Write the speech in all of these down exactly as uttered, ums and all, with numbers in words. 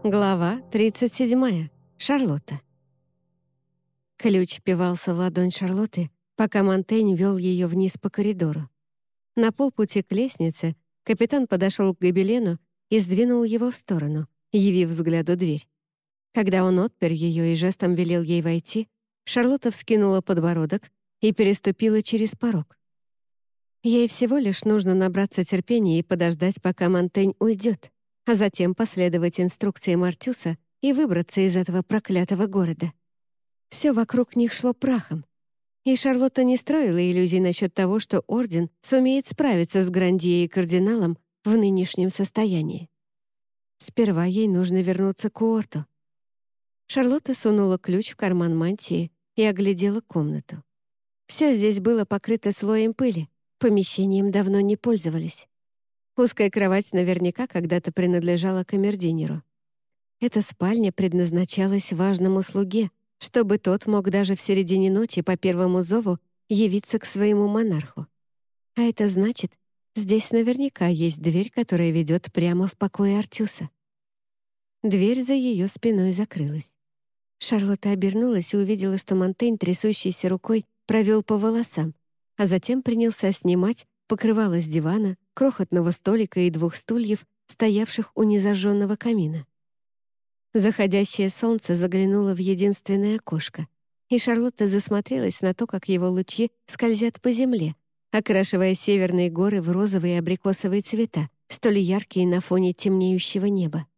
Глава тридцать семь. Шарлотта. Ключ впивался в ладонь Шарлотты, пока Монтень вел ее вниз по коридору. На полпути к лестнице капитан подошел к гобелену и сдвинул его в сторону, явив взгляду дверь. Когда он отпер ее и жестом велел ей войти, Шарлотта вскинула подбородок и переступила через порог. Ей всего лишь нужно набраться терпения и подождать, пока Монтень уйдет, а затем последовать инструкциям Артюса и выбраться из этого проклятого города. Все вокруг них шло прахом, и Шарлотта не строила иллюзий насчет того, что Орден сумеет справиться с Грандье и Кардиналом в нынешнем состоянии. Сперва ей нужно вернуться к Уорту. Шарлотта сунула ключ в карман мантии и оглядела комнату. Все здесь было покрыто слоем пыли, помещением давно не пользовались. Узкая кровать наверняка когда-то принадлежала камердинеру. Эта спальня предназначалась важному слуге, чтобы тот мог даже в середине ночи по первому зову явиться к своему монарху. А это значит, здесь наверняка есть дверь, которая ведет прямо в покои Артюса. Дверь за ее спиной закрылась. Шарлотта обернулась и увидела, что Монтень, трясущейся рукой, провел по волосам, а затем принялся снимать покрывало с дивана, крохотного столика и двух стульев, стоявших у незажженного камина. Заходящее солнце заглянуло в единственное окошко, и Шарлотта засмотрелась на то, как его лучи скользят по земле, окрашивая северные горы в розовые и абрикосовые цвета, столь яркие на фоне темнеющего неба.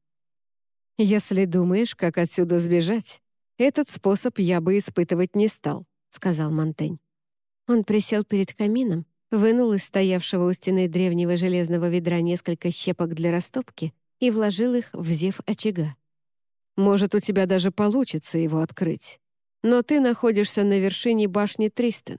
«Если думаешь, как отсюда сбежать, этот способ я бы испытывать не стал», — сказал Монтень. Он присел перед камином, вынул из стоявшего у стены древнего железного ведра несколько щепок для растопки и вложил их в зев очага. «Может, у тебя даже получится его открыть, но ты находишься на вершине башни Тристен.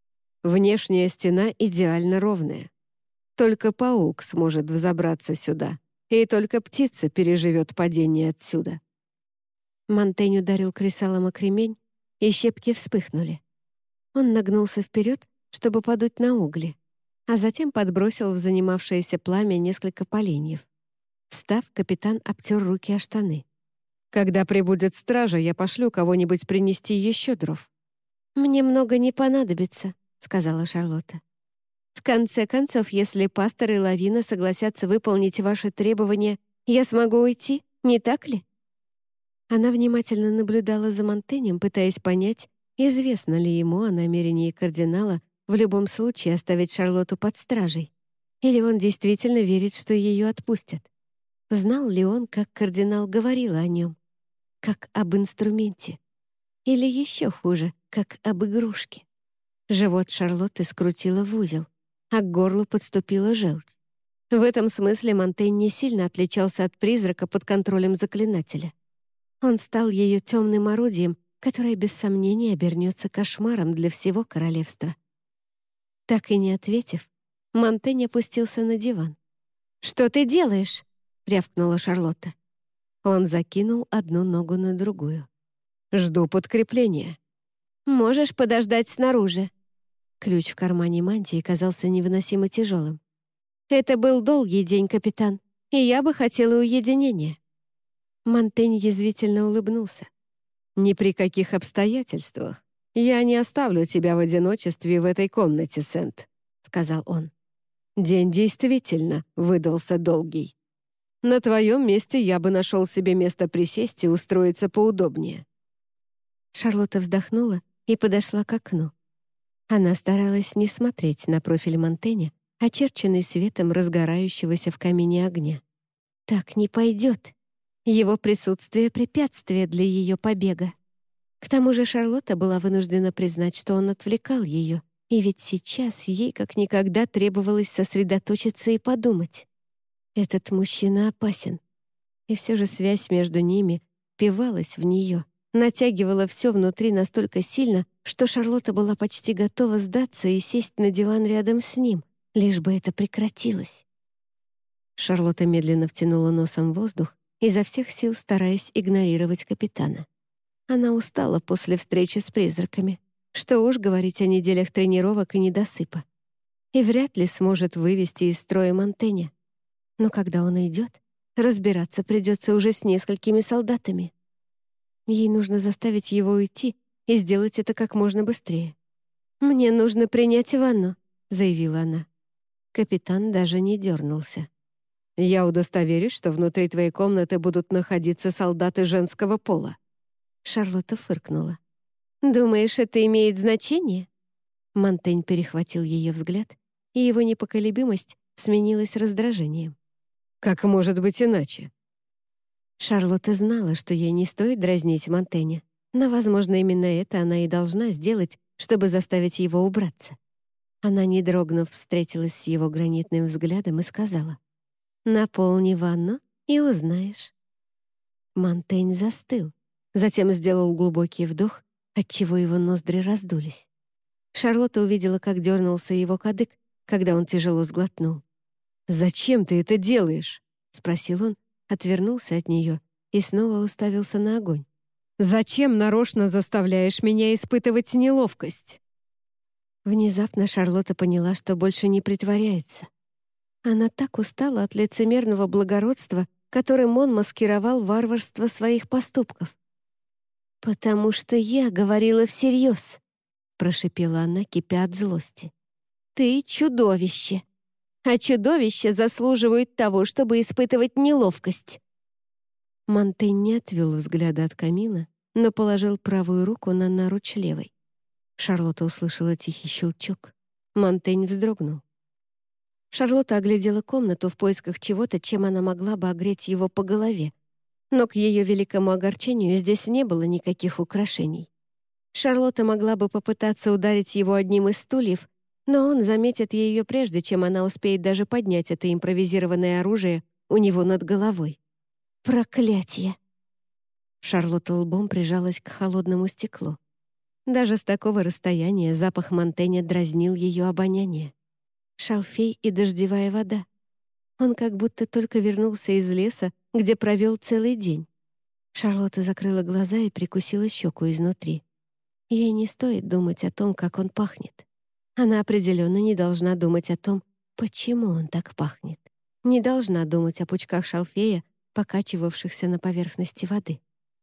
Внешняя стена идеально ровная. Только паук сможет взобраться сюда, и только птица переживет падение отсюда». Монтень ударил кресалом о кремень, и щепки вспыхнули. Он нагнулся вперед, чтобы подуть на угли, а затем подбросил в занимавшееся пламя несколько поленьев. Встав, капитан обтер руки о штаны. «Когда прибудет стража, я пошлю кого-нибудь принести еще дров». «Мне много не понадобится», — сказала Шарлотта. «В конце концов, если пастор и Лавина согласятся выполнить ваши требования, я смогу уйти, не так ли?» Она внимательно наблюдала за Монтенем, пытаясь понять, известно ли ему о намерении кардинала в любом случае оставить Шарлотту под стражей, или он действительно верит, что ее отпустят. Знал ли он, как кардинал говорил о нем? Как об инструменте? Или еще хуже, как об игрушке? Живот Шарлотты скрутило в узел, а к горлу подступила желчь. В этом смысле Монтень не сильно отличался от призрака под контролем заклинателя. Он стал ее темным орудием, которое без сомнения обернется кошмаром для всего королевства. Так и не ответив, Монтень опустился на диван. «Что ты делаешь?» — рявкнула Шарлотта. Он закинул одну ногу на другую. «Жду подкрепления». «Можешь подождать снаружи». Ключ в кармане мантии казался невыносимо тяжелым. «Это был долгий день, капитан, и я бы хотела уединения». Монтень язвительно улыбнулся. «Ни при каких обстоятельствах я не оставлю тебя в одиночестве в этой комнате, Сент», — сказал он. «День действительно выдался долгий. На твоем месте я бы нашел себе место присесть и устроиться поудобнее». Шарлотта вздохнула и подошла к окну. Она старалась не смотреть на профиль Монтэня, очерченный светом разгорающегося в камине огня. Так не пойдет. Его присутствие — препятствие для ее побега. К тому же Шарлотта была вынуждена признать, что он отвлекал ее, и ведь сейчас ей как никогда требовалось сосредоточиться и подумать. Этот мужчина опасен. И все же связь между ними впивалась в нее, натягивала все внутри настолько сильно, что Шарлотта была почти готова сдаться и сесть на диван рядом с ним, лишь бы это прекратилось. Шарлотта медленно втянула носом воздух, изо всех сил стараясь игнорировать капитана. Она устала после встречи с призраками. Что уж говорить о неделях тренировок и недосыпа. И вряд ли сможет вывести из строя Монтэня. Но когда он идет, Разбираться придется уже с несколькими солдатами. Ей нужно заставить его уйти и сделать это как можно быстрее. «Мне нужно принять ванну», — заявила она. Капитан даже не дернулся. «Я удостоверюсь, что внутри твоей комнаты будут находиться солдаты женского пола». Шарлотта фыркнула. «Думаешь, это имеет значение?» Монтень перехватил ее взгляд, и его непоколебимость сменилась раздражением. «Как может быть иначе?» Шарлотта знала, что ей не стоит дразнить Монтэня, но, возможно, именно это она и должна сделать, чтобы заставить его убраться. Она, не дрогнув, встретилась с его гранитным взглядом и сказала: «Наполни ванну и узнаешь». Монтень застыл, затем сделал глубокий вдох, отчего его ноздри раздулись. Шарлотта увидела, как дернулся его кадык, когда он тяжело сглотнул. «Зачем ты это делаешь?» — спросил он, отвернулся от нее и снова уставился на огонь. «Зачем нарочно заставляешь меня испытывать неловкость?» Внезапно Шарлотта поняла, что больше не притворяется. Она так устала от лицемерного благородства, которым он маскировал варварство своих поступков. «Потому что я говорила всерьез», — прошипела она, кипя от злости. «Ты чудовище, а чудовища заслуживают того, чтобы испытывать неловкость». Монтень не отвел взгляда от камина, но положил правую руку на наруч левой. Шарлотта услышала тихий щелчок. Монтень вздрогнул. Шарлотта оглядела комнату в поисках чего-то, чем она могла бы огреть его по голове. Но к ее великому огорчению здесь не было никаких украшений. Шарлотта могла бы попытаться ударить его одним из стульев, но он заметит ее прежде, чем она успеет даже поднять это импровизированное оружие у него над головой. Проклятье! Шарлотта лбом прижалась к холодному стеклу. Даже с такого расстояния запах Монтэня дразнил ее обоняние. Шалфей и дождевая вода. Он как будто только вернулся из леса, где провел целый день. Шарлотта закрыла глаза и прикусила щеку изнутри. Ей не стоит думать о том, как он пахнет. Она определенно не должна думать о том, почему он так пахнет. Не должна думать о пучках шалфея, покачивавшихся на поверхности воды.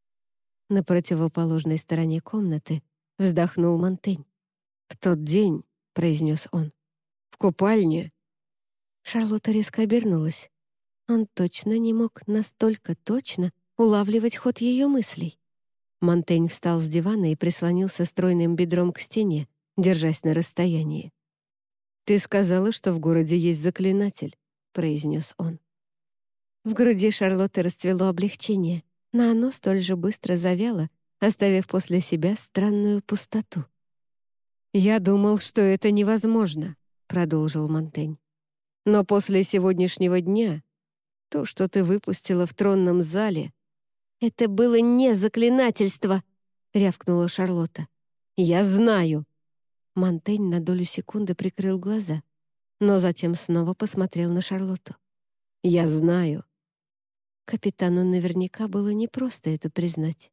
На противоположной стороне комнаты вздохнул Монтень. «В тот день», — произнес он, — «в купальне». Шарлотта резко обернулась. Он точно не мог настолько точно улавливать ход ее мыслей. Монтень встал с дивана и прислонился стройным бедром к стене, держась на расстоянии. «Ты сказала, что в городе есть заклинатель», — произнес он. В груди Шарлотты расцвело облегчение, но оно столь же быстро завяло, оставив после себя странную пустоту. «Я думал, что это невозможно», — продолжил Монтень. «Но после сегодняшнего дня то, что ты выпустила в тронном зале...» «Это было не заклинательство!» — рявкнула Шарлотта. «Я знаю!» Монтень на долю секунды прикрыл глаза, но затем снова посмотрел на Шарлотту. «Я знаю!» Капитану наверняка было непросто это признать.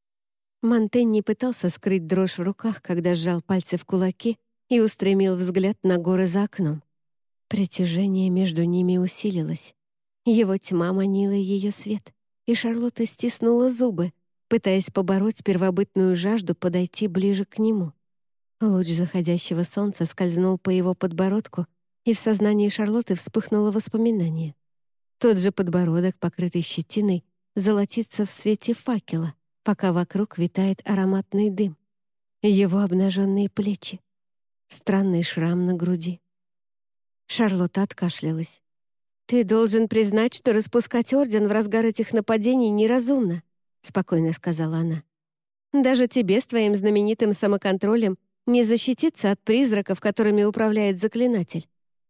Монтень не пытался скрыть дрожь в руках, когда сжал пальцы в кулаки и устремил взгляд на горы за окном. Притяжение между ними усилилось. Его тьма манила ее свет, и Шарлотта стиснула зубы, пытаясь побороть первобытную жажду подойти ближе к нему. Луч заходящего солнца скользнул по его подбородку, и в сознании Шарлотты вспыхнуло воспоминание. Тот же подбородок, покрытый щетиной, золотится в свете факела, пока вокруг витает ароматный дым. Его обнаженные плечи. Странный шрам на груди. Шарлотта откашлялась. «Ты должен признать, что распускать орден в разгар этих нападений неразумно», — спокойно сказала она. «Даже тебе с твоим знаменитым самоконтролем не защититься от призраков, которыми управляет заклинатель».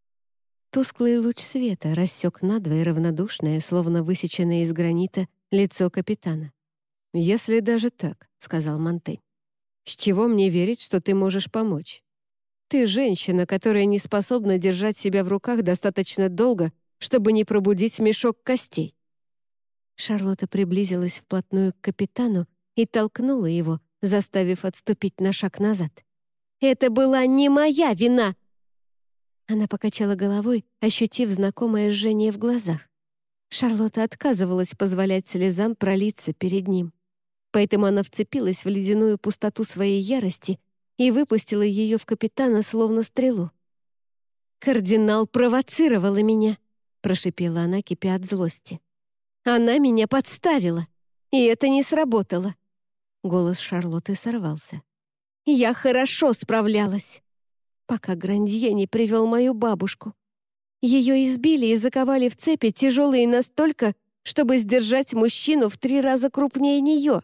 Тусклый луч света рассек надвое равнодушное, словно высеченное из гранита, лицо капитана. «Если даже так», — сказал Монтень, — «с чего мне верить, что ты можешь помочь? Ты женщина, которая не способна держать себя в руках достаточно долго, чтобы не пробудить мешок костей». Шарлотта приблизилась вплотную к капитану и толкнула его, заставив отступить на шаг назад. «Это была не моя вина!» Она покачала головой, ощутив знакомое жжение в глазах. Шарлотта отказывалась позволять слезам пролиться перед ним. Поэтому она вцепилась в ледяную пустоту своей ярости и выпустила ее в капитана словно стрелу. «Кардинал провоцировала меня», — прошипела она, кипя от злости. «Она меня подставила, и это не сработало». Голос Шарлотты сорвался. «Я хорошо справлялась, пока Грандье не привел мою бабушку. Ее избили и заковали в цепи, тяжелые настолько, чтобы сдержать мужчину в три раза крупнее нее».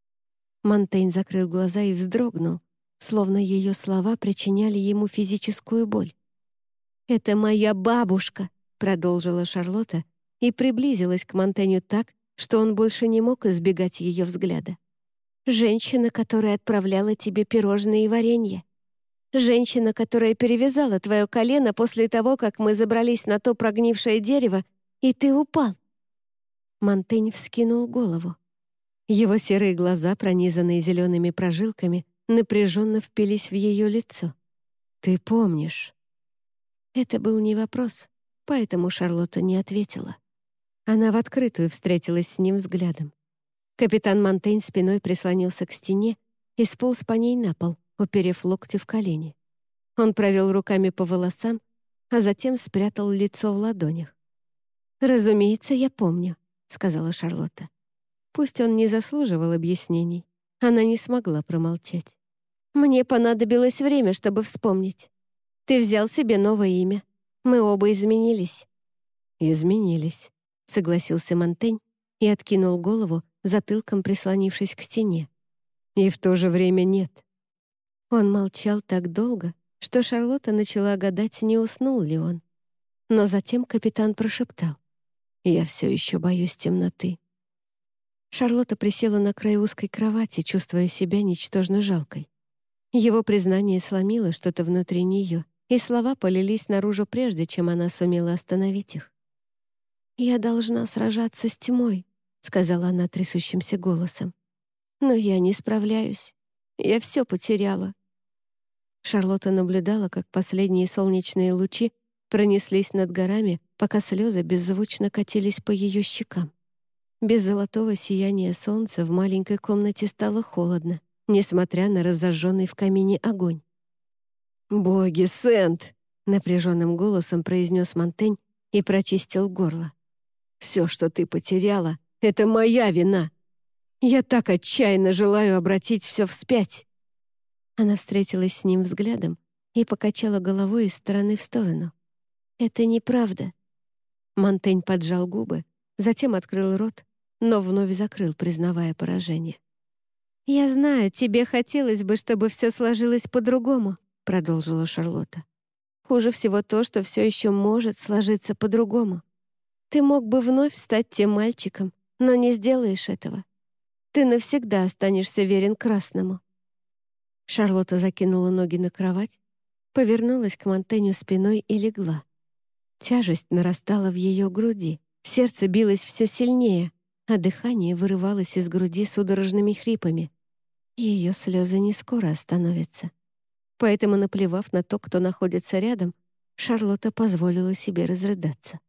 Монтейн закрыл глаза и вздрогнул, словно ее слова причиняли ему физическую боль. «Это моя бабушка», — продолжила Шарлотта и приблизилась к Монтейню так, что он больше не мог избегать ее взгляда. «Женщина, которая отправляла тебе пирожные и варенье. Женщина, которая перевязала твое колено после того, как мы забрались на то прогнившее дерево, и ты упал». Монтейн вскинул голову. Его серые глаза, пронизанные зелеными прожилками, напряженно впились в ее лицо. «Ты помнишь?» Это был не вопрос, поэтому Шарлотта не ответила. Она в открытую встретилась с ним взглядом. Капитан Монтейн спиной прислонился к стене и сполз по ней на пол, уперев локти в колени. Он провел руками по волосам, а затем спрятал лицо в ладонях. «Разумеется, я помню», — сказала Шарлотта. Пусть он не заслуживал объяснений, она не смогла промолчать. «Мне понадобилось время, чтобы вспомнить. Ты взял себе новое имя. Мы оба изменились». «Изменились», — согласился Монтейн и откинул голову, затылком прислонившись к стене. «И в то же время нет». Он молчал так долго, что Шарлотта начала гадать, не уснул ли он. Но затем капитан прошептал: «Я все еще боюсь темноты». Шарлотта присела на край узкой кровати, чувствуя себя ничтожно жалкой. Его признание сломило что-то внутри нее, и слова полились наружу прежде, чем она сумела остановить их. «Я должна сражаться с тьмой», — сказала она трясущимся голосом. «Но я не справляюсь. Я все потеряла». Шарлотта наблюдала, как последние солнечные лучи пронеслись над горами, пока слезы беззвучно катились по ее щекам. Без золотого сияния солнца в маленькой комнате стало холодно, несмотря на разожженный в камине огонь. «Боги, Сент!» — напряженным голосом произнес Монтейн и прочистил горло. «Все, что ты потеряла, — это моя вина. Я так отчаянно желаю обратить все вспять». Она встретилась с ним взглядом и покачала головой из стороны в сторону. «Это неправда». Монтейн поджал губы, затем открыл рот, но вновь закрыл, признавая поражение. «Я знаю, тебе хотелось бы, чтобы все сложилось по-другому», — продолжила Шарлотта. «Хуже всего то, что все еще может сложиться по-другому. Ты мог бы вновь стать тем мальчиком, но не сделаешь этого. Ты навсегда останешься верен красному». Шарлотта закинула ноги на кровать, повернулась к Монтейню спиной и легла. Тяжесть нарастала в ее груди, сердце билось все сильнее, а дыхание вырывалось из груди судорожными хрипами. Ее слезы не скоро остановятся. Поэтому, наплевав на то, кто находится рядом, Шарлотта позволила себе разрыдаться.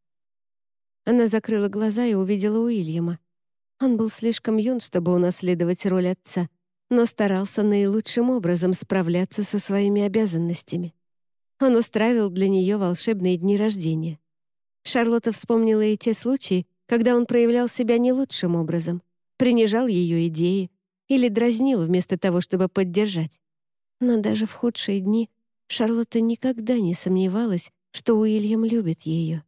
Она закрыла глаза и увидела Уильяма. Он был слишком юн, чтобы унаследовать роль отца, но старался наилучшим образом справляться со своими обязанностями. Он устраивал для нее волшебные дни рождения. Шарлотта вспомнила и те случаи, когда он проявлял себя не лучшим образом, принижал ее идеи или дразнил вместо того, чтобы поддержать. Но даже в худшие дни Шарлотта никогда не сомневалась, что Уильям любит ее.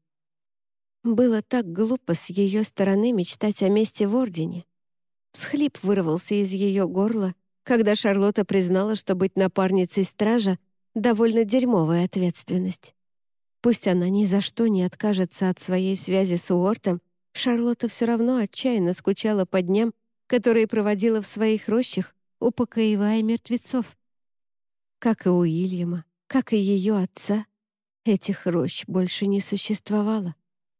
Было так глупо с ее стороны мечтать о месте в Ордене. Всхлип вырвался из ее горла, когда Шарлотта признала, что быть напарницей стража — довольно дерьмовая ответственность. Пусть она ни за что не откажется от своей связи с Уортом, Шарлотта все равно отчаянно скучала по дням, которые проводила в своих рощах, упокоивая мертвецов. Как и у Уильяма, как и ее отца, этих рощ больше не существовало.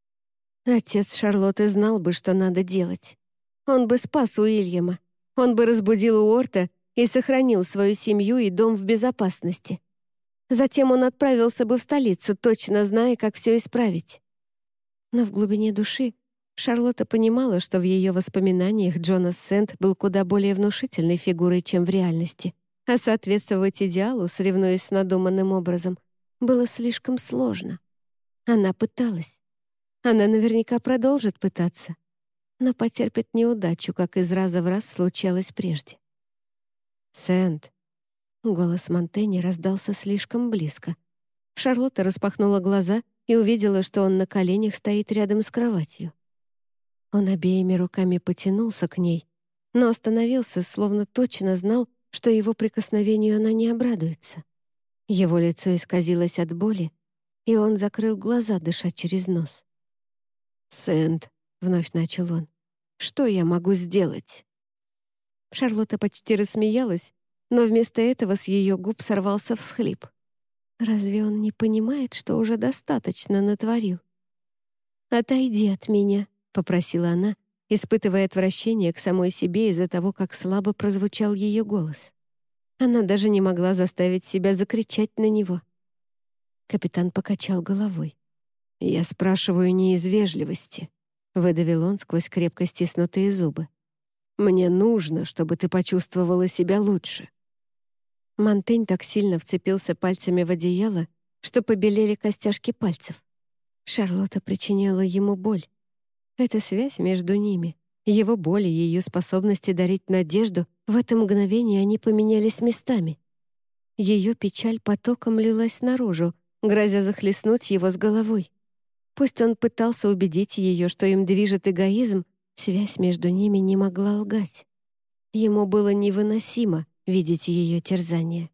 Отец Шарлотты знал бы, что надо делать. Он бы спас Уильяма, он бы разбудил Уорта и сохранил свою семью и дом в безопасности. Затем он отправился бы в столицу, точно зная, как все исправить. Но в глубине души Шарлотта понимала, что в ее воспоминаниях Джонас Сент был куда более внушительной фигурой, чем в реальности, а соответствовать идеалу, соревнуясь с надуманным образом, было слишком сложно. Она пыталась. Она наверняка продолжит пытаться, но потерпит неудачу, как из раза в раз случалось прежде. «Сент!» Голос Монтэни раздался слишком близко. Шарлотта распахнула глаза и увидела, что он на коленях стоит рядом с кроватью. Он обеими руками потянулся к ней, но остановился, словно точно знал, что его прикосновению она не обрадуется. Его лицо исказилось от боли, и он закрыл глаза, дыша через нос. «Сент», — вновь начал он, — «что я могу сделать?» Шарлотта почти рассмеялась, но вместо этого с ее губ сорвался всхлип. Разве он не понимает, что уже достаточно натворил? «Отойди от меня», — попросила она, испытывая отвращение к самой себе из-за того, как слабо прозвучал ее голос. Она даже не могла заставить себя закричать на него. Капитан покачал головой. «Я спрашиваю не из вежливости», — выдавил он сквозь крепко стиснутые зубы. «Мне нужно, чтобы ты почувствовала себя лучше». Монтень так сильно вцепился пальцами в одеяло, что побелели костяшки пальцев. Шарлотта причиняла ему боль. Эта связь между ними, его боль и ее способности дарить надежду, в это мгновение они поменялись местами. Ее печаль потоком лилась наружу, грозя захлестнуть его с головой. Пусть он пытался убедить ее, что им движет эгоизм, связь между ними не могла лгать. Ему было невыносимо видеть ее терзание.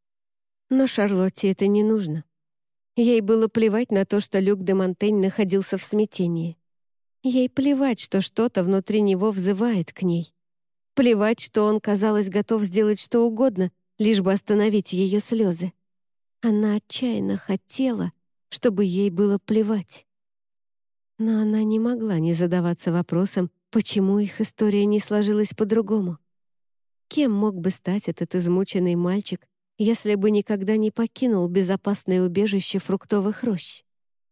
Но Шарлотте это не нужно. Ей было плевать на то, что Люк де Монтень находился в смятении. Ей плевать, что что-то внутри него взывает к ней. Плевать, что он, казалось, готов сделать что угодно, лишь бы остановить ее слезы. Она отчаянно хотела, чтобы ей было плевать. Но она не могла не задаваться вопросом, почему их история не сложилась по-другому. Кем мог бы стать этот измученный мальчик, если бы никогда не покинул безопасное убежище фруктовых рощ?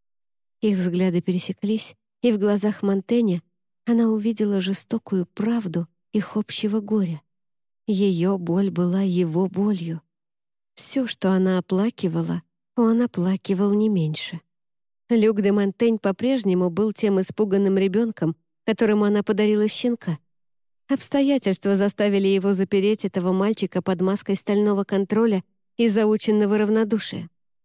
Их взгляды пересеклись, и в глазах Монтэня она увидела жестокую правду их общего горя. Ее боль была его болью. Все, что она оплакивала, он оплакивал не меньше. Люк де Монтень по-прежнему был тем испуганным ребенком, которому она подарила щенка. Обстоятельства заставили его запереть этого мальчика под маской стального контроля и заученного равнодушия.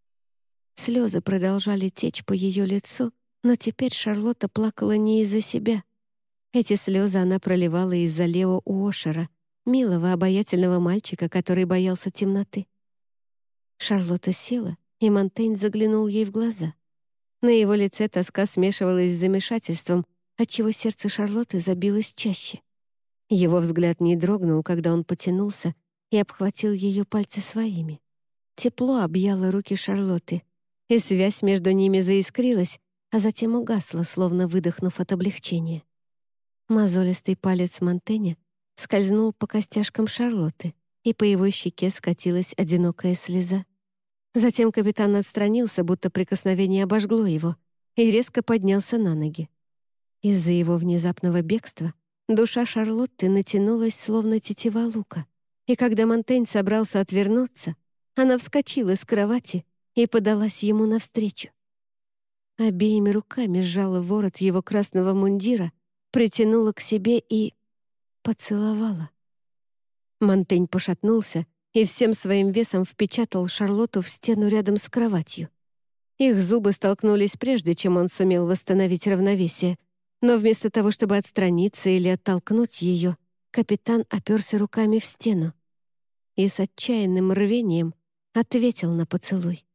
Слезы продолжали течь по ее лицу, но теперь Шарлотта плакала не из-за себя. Эти слезы она проливала из-за Лео Уошера, милого, обаятельного мальчика, который боялся темноты. Шарлотта села, и Монтень заглянул ей в глаза. На его лице тоска смешивалась с замешательством, отчего сердце Шарлотты забилось чаще. Его взгляд не дрогнул, когда он потянулся и обхватил ее пальцы своими. Тепло объяло руки Шарлотты, и связь между ними заискрилась, а затем угасла, словно выдохнув от облегчения. Мозолистый палец Монтэня скользнул по костяшкам Шарлотты, и по его щеке скатилась одинокая слеза. Затем капитан отстранился, будто прикосновение обожгло его, и резко поднялся на ноги. Из-за его внезапного бегства душа Шарлотты натянулась, словно тетива лука, и когда Монтень собрался отвернуться, она вскочила с кровати и подалась ему навстречу. Обеими руками сжала ворот его красного мундира, притянула к себе и поцеловала. Монтень пошатнулся и всем своим весом впечатал Шарлотту в стену рядом с кроватью. Их зубы столкнулись прежде, чем он сумел восстановить равновесие, но вместо того, чтобы отстраниться или оттолкнуть ее, капитан оперся руками в стену и с отчаянным рвением ответил на поцелуй.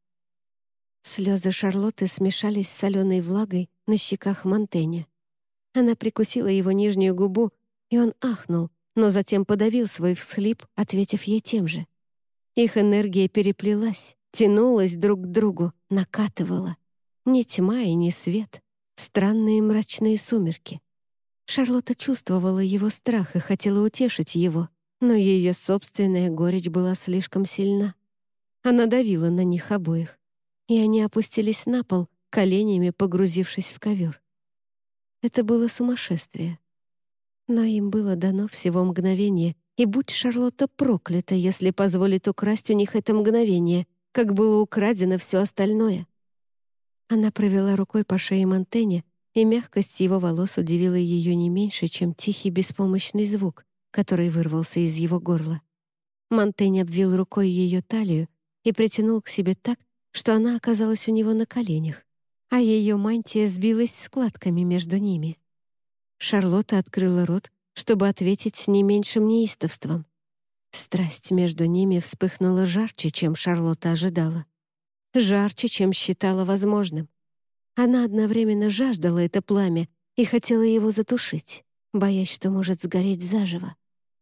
Слезы Шарлотты смешались с соленой влагой на щеках Монтэня. Она прикусила его нижнюю губу, и он ахнул, но затем подавил свой всхлип, ответив ей тем же. Их энергия переплелась, тянулась друг к другу, накатывала. Ни тьма и ни свет, странные мрачные сумерки. Шарлотта чувствовала его страх и хотела утешить его, но ее собственная горечь была слишком сильна. Она давила на них обоих, и они опустились на пол, коленями погрузившись в ковер. Это было сумасшествие. Но им было дано всего мгновение, и будь Шарлотта проклята, если позволит украсть у них это мгновение, как было украдено все остальное. Она провела рукой по шее Монтэня, и мягкость его волос удивила ее не меньше, чем тихий беспомощный звук, который вырвался из его горла. Монтень обвил рукой ее талию и притянул к себе так, что она оказалась у него на коленях, а ее мантия сбилась складками между ними. Шарлотта открыла рот, чтобы ответить с не меньшим неистовством. Страсть между ними вспыхнула жарче, чем Шарлотта ожидала. Жарче, чем считала возможным. Она одновременно жаждала это пламя и хотела его затушить, боясь, что может сгореть заживо.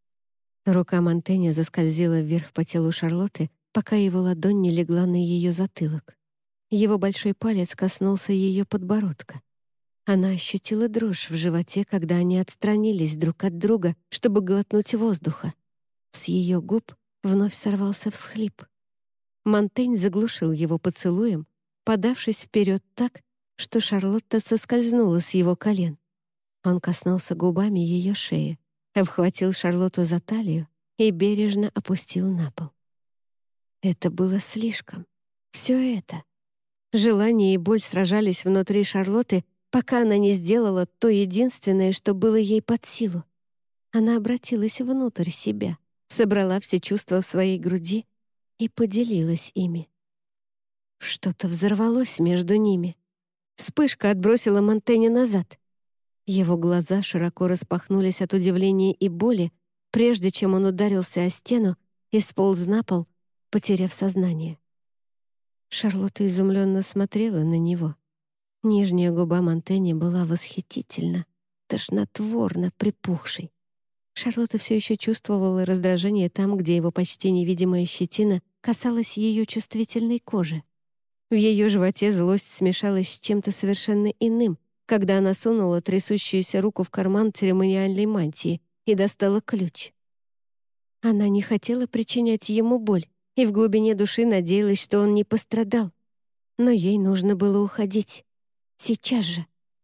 Рука Монтэня заскользила вверх по телу Шарлотты, пока его ладонь не легла на ее затылок. Его большой палец коснулся ее подбородка. Она ощутила дрожь в животе, когда они отстранились друг от друга, чтобы глотнуть воздуха. С ее губ вновь сорвался всхлип. Монтень заглушил его поцелуем, подавшись вперед так, что Шарлотта соскользнула с его колен. Он коснулся губами ее шеи, обхватил Шарлотту за талию и бережно опустил на пол. Это было слишком. Все это. Желание и боль сражались внутри Шарлотты, пока она не сделала то единственное, что было ей под силу. Она обратилась внутрь себя, собрала все чувства в своей груди и поделилась ими. Что-то взорвалось между ними. Вспышка отбросила Монтэня назад. Его глаза широко распахнулись от удивления и боли, прежде чем он ударился о стену и сполз на пол, потеряв сознание. Шарлотта изумленно смотрела на него. Нижняя губа Монтэня была восхитительна, тошнотворно припухшей. Шарлотта все еще чувствовала раздражение там, где его почти невидимая щетина касалась ее чувствительной кожи. В ее животе злость смешалась с чем-то совершенно иным, когда она сунула трясущуюся руку в карман церемониальной мантии и достала ключ. Она не хотела причинять ему боль и в глубине души надеялась, что он не пострадал. Но ей нужно было уходить. Сейчас же.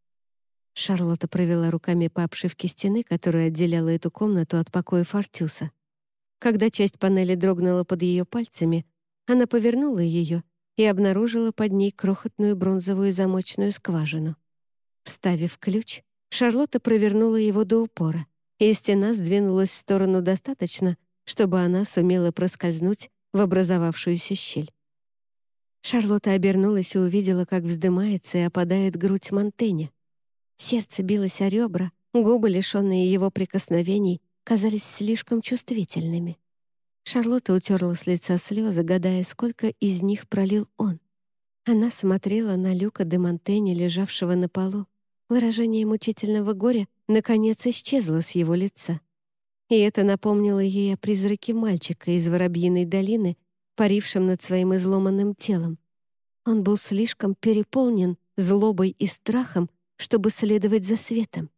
Шарлотта провела руками по обшивке стены, которая отделяла эту комнату от покоя Артюса. Когда часть панели дрогнула под ее пальцами, она повернула ее и обнаружила под ней крохотную бронзовую замочную скважину. Вставив ключ, Шарлотта провернула его до упора, и стена сдвинулась в сторону достаточно, чтобы она сумела проскользнуть в образовавшуюся щель. Шарлотта обернулась и увидела, как вздымается и опадает грудь Монтэня. Сердце билось о ребра, губы, лишенные его прикосновений, казались слишком чувствительными. Шарлотта утерла с лица слезы, гадая, сколько из них пролил он. Она смотрела на Люка де Монтэня, лежавшего на полу. Выражение мучительного горя наконец исчезло с его лица. И это напомнило ей о призраке мальчика из Воробьиной долины, парившем над своим изломанным телом. Он был слишком переполнен злобой и страхом, чтобы следовать за светом.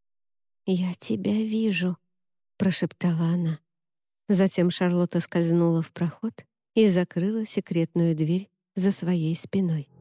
«Я тебя вижу», — прошептала она. Затем Шарлотта скользнула в проход и закрыла секретную дверь за своей спиной.